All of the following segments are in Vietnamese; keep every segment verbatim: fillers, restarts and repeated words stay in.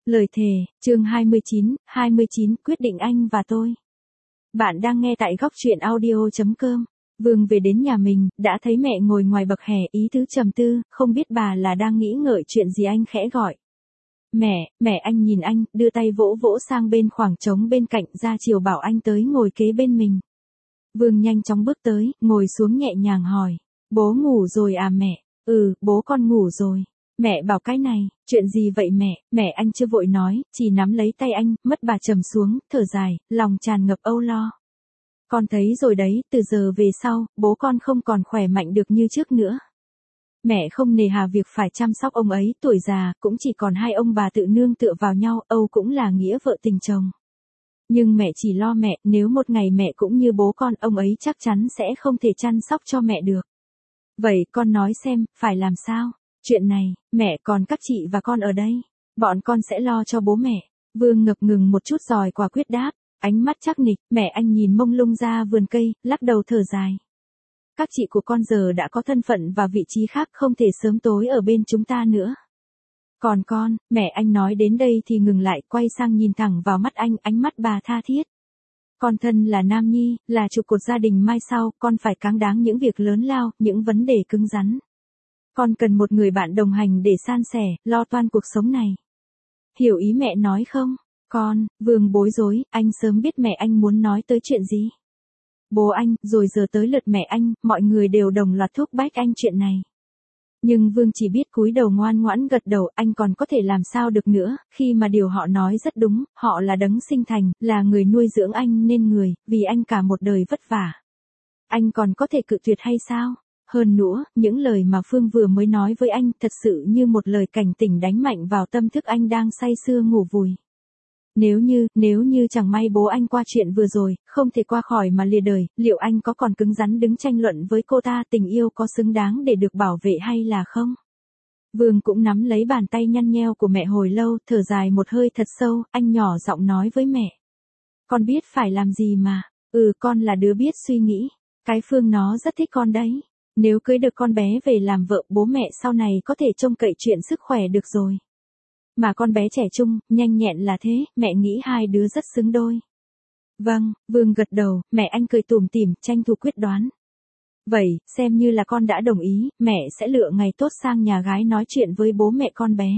Lời thề, chương hai mươi chín, hai mươi chín, quyết định anh và tôi. Bạn đang nghe tại góc truyện audio chấm com. Vương về đến nhà mình, đã thấy mẹ ngồi ngoài bậc hè ý tứ trầm tư, không biết bà là đang nghĩ ngợi chuyện gì. Anh khẽ gọi. Mẹ, mẹ. Anh nhìn anh, đưa tay vỗ vỗ sang bên khoảng trống bên cạnh, ra chiều bảo anh tới ngồi kế bên mình. Vương nhanh chóng bước tới, ngồi xuống nhẹ nhàng hỏi. Bố ngủ rồi à mẹ? Ừ, bố con ngủ rồi. Mẹ bảo cái này, chuyện gì vậy mẹ? Mẹ anh chưa vội nói, chỉ nắm lấy tay anh, mất bà trầm xuống, thở dài, lòng tràn ngập âu lo. Con thấy rồi đấy, từ giờ về sau, bố con không còn khỏe mạnh được như trước nữa. Mẹ không nề hà việc phải chăm sóc ông ấy, tuổi già, cũng chỉ còn hai ông bà tự nương tựa vào nhau, Âu cũng là nghĩa vợ tình chồng. Nhưng mẹ chỉ lo mẹ, nếu một ngày mẹ cũng như bố con, ông ấy chắc chắn sẽ không thể chăm sóc cho mẹ được. Vậy con nói xem, phải làm sao? Chuyện này, mẹ còn các chị và con ở đây. Bọn con sẽ lo cho bố mẹ. Vương ngập ngừng một chút rồi quả quyết đáp. Ánh mắt chắc nịch, mẹ anh nhìn mông lung ra vườn cây, lắc đầu thở dài. Các chị của con giờ đã có thân phận và vị trí khác, không thể sớm tối ở bên chúng ta nữa. Còn con, mẹ anh nói đến đây thì ngừng lại, quay sang nhìn thẳng vào mắt anh, ánh mắt bà tha thiết. Con thân là nam nhi, là trụ cột gia đình mai sau, con phải cáng đáng những việc lớn lao, những vấn đề cứng rắn. Con cần một người bạn đồng hành để san sẻ, lo toan cuộc sống này. Hiểu ý mẹ nói không? Con, Vương bối rối, anh sớm biết mẹ anh muốn nói tới chuyện gì. Bố anh, rồi giờ tới lượt mẹ anh, mọi người đều đồng loạt thúc bách anh chuyện này. Nhưng Vương chỉ biết cúi đầu ngoan ngoãn gật đầu, anh còn có thể làm sao được nữa, khi mà điều họ nói rất đúng, họ là đấng sinh thành, là người nuôi dưỡng anh nên người, vì anh cả một đời vất vả. Anh còn có thể cự tuyệt hay sao? Hơn nữa, những lời mà Phương vừa mới nói với anh thật sự như một lời cảnh tỉnh đánh mạnh vào tâm thức anh đang say sưa ngủ vùi. Nếu như, nếu như chẳng may bố anh qua chuyện vừa rồi, không thể qua khỏi mà lìa đời, liệu anh có còn cứng rắn đứng tranh luận với cô ta, tình yêu có xứng đáng để được bảo vệ hay là không? Vương cũng nắm lấy bàn tay nhăn nheo của mẹ hồi lâu, thở dài một hơi thật sâu, anh nhỏ giọng nói với mẹ. Con biết phải làm gì mà, ừ con là đứa biết suy nghĩ, cái Phương nó rất thích con đấy. Nếu cưới được con bé về làm vợ, bố mẹ sau này có thể trông cậy chuyện sức khỏe được rồi. Mà con bé trẻ trung, nhanh nhẹn là thế, mẹ nghĩ hai đứa rất xứng đôi. Vâng, Vương gật đầu, mẹ anh cười tủm tỉm, tranh thủ quyết đoán. Vậy, xem như là con đã đồng ý, mẹ sẽ lựa ngày tốt sang nhà gái nói chuyện với bố mẹ con bé.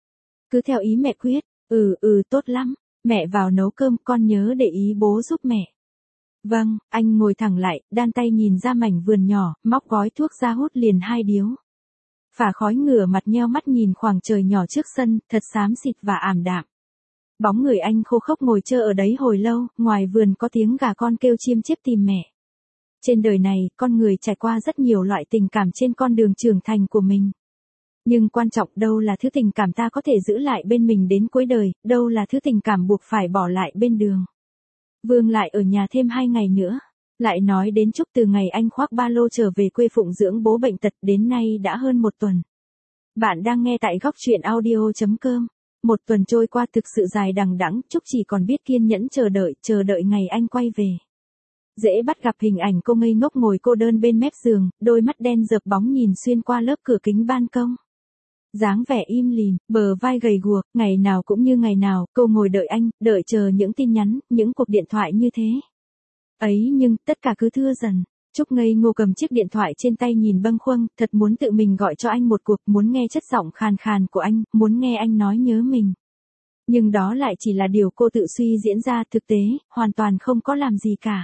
Cứ theo ý mẹ quyết, ừ ừ tốt lắm, mẹ vào nấu cơm, con nhớ để ý bố giúp mẹ. Vâng, anh ngồi thẳng lại, đan tay nhìn ra mảnh vườn nhỏ, móc gói thuốc ra hút liền hai điếu. Phả khói ngửa mặt nheo mắt nhìn khoảng trời nhỏ trước sân, thật xám xịt và ảm đạm. Bóng người anh khô khốc ngồi chờ ở đấy hồi lâu, ngoài vườn có tiếng gà con kêu chiêm chiếp tìm mẹ. Trên đời này, con người trải qua rất nhiều loại tình cảm trên con đường trưởng thành của mình. Nhưng quan trọng đâu là thứ tình cảm ta có thể giữ lại bên mình đến cuối đời, đâu là thứ tình cảm buộc phải bỏ lại bên đường. Vương lại ở nhà thêm hai ngày nữa. Lại nói đến Trúc, từ ngày anh khoác ba lô trở về quê phụng dưỡng bố bệnh tật đến nay đã hơn một tuần. Bạn đang nghe tại góc truyện audio chấm com. Một tuần trôi qua thực sự dài đằng đẵng, Trúc chỉ còn biết kiên nhẫn chờ đợi, chờ đợi ngày anh quay về. Dễ bắt gặp hình ảnh cô ngây ngốc ngồi cô đơn bên mép giường, đôi mắt đen rợp bóng nhìn xuyên qua lớp cửa kính ban công. Dáng vẻ im lìm, bờ vai gầy guộc, ngày nào cũng như ngày nào, cô ngồi đợi anh, đợi chờ những tin nhắn, những cuộc điện thoại như thế. Ấy nhưng, tất cả cứ thưa dần. Trúc ngây ngô cầm chiếc điện thoại trên tay nhìn bâng khuâng, thật muốn tự mình gọi cho anh một cuộc, muốn nghe chất giọng khàn khàn của anh, muốn nghe anh nói nhớ mình. Nhưng đó lại chỉ là điều cô tự suy diễn ra, thực tế, hoàn toàn không có làm gì cả.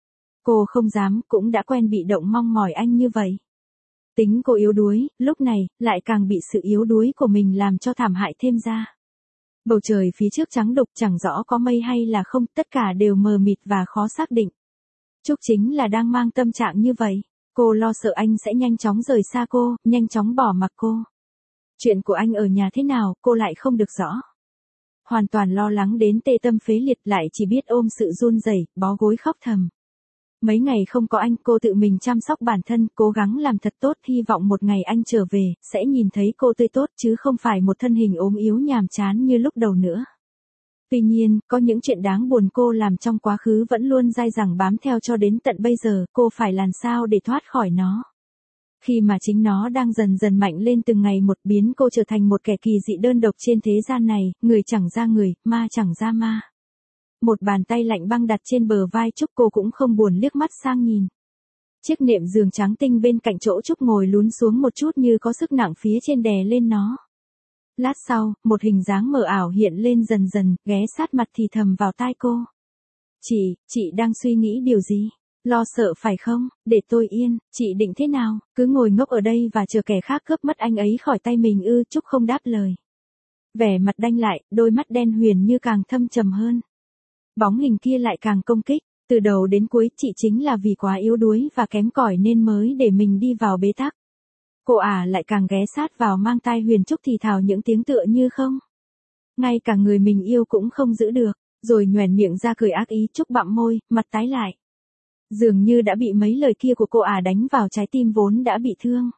Cô không dám, cũng đã quen bị động mong mỏi anh như vậy. Tính cô yếu đuối, lúc này, lại càng bị sự yếu đuối của mình làm cho thảm hại thêm ra. Bầu trời phía trước trắng đục, chẳng rõ có mây hay là không, tất cả đều mờ mịt và khó xác định. Trúc chính là đang mang tâm trạng như vậy. Cô lo sợ anh sẽ nhanh chóng rời xa cô, nhanh chóng bỏ mặc cô. Chuyện của anh ở nhà thế nào, cô lại không được rõ. Hoàn toàn lo lắng đến tê tâm phế liệt, lại chỉ biết ôm sự run rẩy, bó gối khóc thầm. Mấy ngày không có anh, cô tự mình chăm sóc bản thân, cố gắng làm thật tốt, hy vọng một ngày anh trở về, sẽ nhìn thấy cô tươi tốt chứ không phải một thân hình ốm yếu nhàm chán như lúc đầu nữa. Tuy nhiên, có những chuyện đáng buồn cô làm trong quá khứ vẫn luôn dai dẳng bám theo cho đến tận bây giờ, cô phải làm sao để thoát khỏi nó. Khi mà chính nó đang dần dần mạnh lên từng ngày một, biến cô trở thành một kẻ kỳ dị đơn độc trên thế gian này, người chẳng ra người, ma chẳng ra ma. Một bàn tay lạnh băng đặt trên bờ vai Trúc, cô cũng không buồn liếc mắt sang nhìn. Chiếc nệm giường trắng tinh bên cạnh chỗ Trúc ngồi lún xuống một chút như có sức nặng phía trên đè lên nó. Lát sau, một hình dáng mờ ảo hiện lên dần dần, ghé sát mặt thì thầm vào tai cô. Chị, chị đang suy nghĩ điều gì? Lo sợ phải không? Để tôi yên, chị định thế nào? Cứ ngồi ngốc ở đây và chờ kẻ khác cướp mất anh ấy khỏi tay mình ư? Trúc không đáp lời. Vẻ mặt đanh lại, đôi mắt đen huyền như càng thâm trầm hơn. Bóng hình kia lại càng công kích. Từ đầu đến cuối chị chính là vì quá yếu đuối và kém cỏi nên mới để mình đi vào bế tắc. Cô ả lại càng ghé sát vào mang tai Huyền Trúc thì thào những tiếng tựa như không. Ngay cả người mình yêu cũng không giữ được, rồi nhoẻn miệng ra cười ác ý. Trúc bặm môi, mặt tái lại. Dường như đã bị mấy lời kia của cô ả đánh vào trái tim vốn đã bị thương.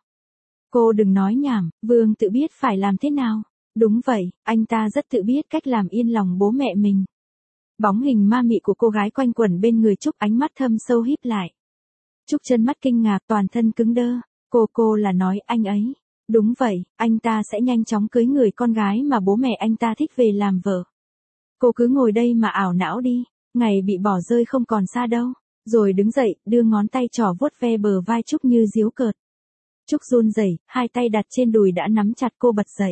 Cô đừng nói nhảm, Vương tự biết phải làm thế nào. Đúng vậy, anh ta rất tự biết cách làm yên lòng bố mẹ mình. Bóng hình ma mị của cô gái quanh quẩn bên người Trúc, ánh mắt thâm sâu híp lại. Trúc chân mắt kinh ngạc, toàn thân cứng đơ. Cô cô là nói anh ấy. Đúng vậy, anh ta sẽ nhanh chóng cưới người con gái mà bố mẹ anh ta thích về làm vợ. Cô cứ ngồi đây mà ảo não đi, ngày bị bỏ rơi không còn xa đâu. Rồi đứng dậy, đưa ngón tay trỏ vuốt ve bờ vai Trúc như giễu cợt. Trúc run rẩy, hai tay đặt trên đùi đã nắm chặt. Cô bật dậy.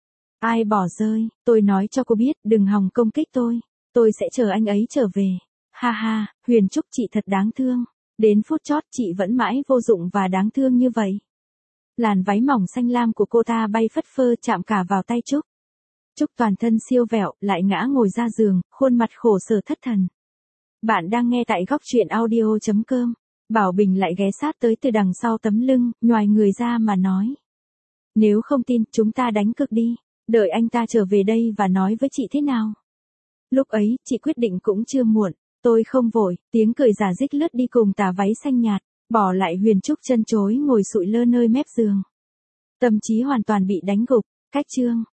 Ai bỏ rơi? Tôi nói cho cô biết, đừng hòng công kích tôi. Tôi sẽ chờ anh ấy trở về. Ha ha, Huyền Trúc chị thật đáng thương. Đến phút chót chị vẫn mãi vô dụng và đáng thương như vậy. Làn váy mỏng xanh lam của cô ta bay phất phơ chạm cả vào tay Trúc. Trúc toàn thân siêu vẹo, lại ngã ngồi ra giường, khuôn mặt khổ sở thất thần. Bạn đang nghe tại góc truyện audio chấm com. Bảo Bình lại ghé sát tới từ đằng sau tấm lưng, nhoài người ra mà nói. Nếu không tin, chúng ta đánh cược đi. Đợi anh ta trở về đây và nói với chị thế nào. Lúc ấy, chị quyết định cũng chưa muộn. Tôi không vội, tiếng cười giả dích lướt đi cùng tà váy xanh nhạt, bỏ lại Huyền Trúc chân chối ngồi sụi lơ nơi mép giường. Tâm trí hoàn toàn bị đánh gục, cách chương.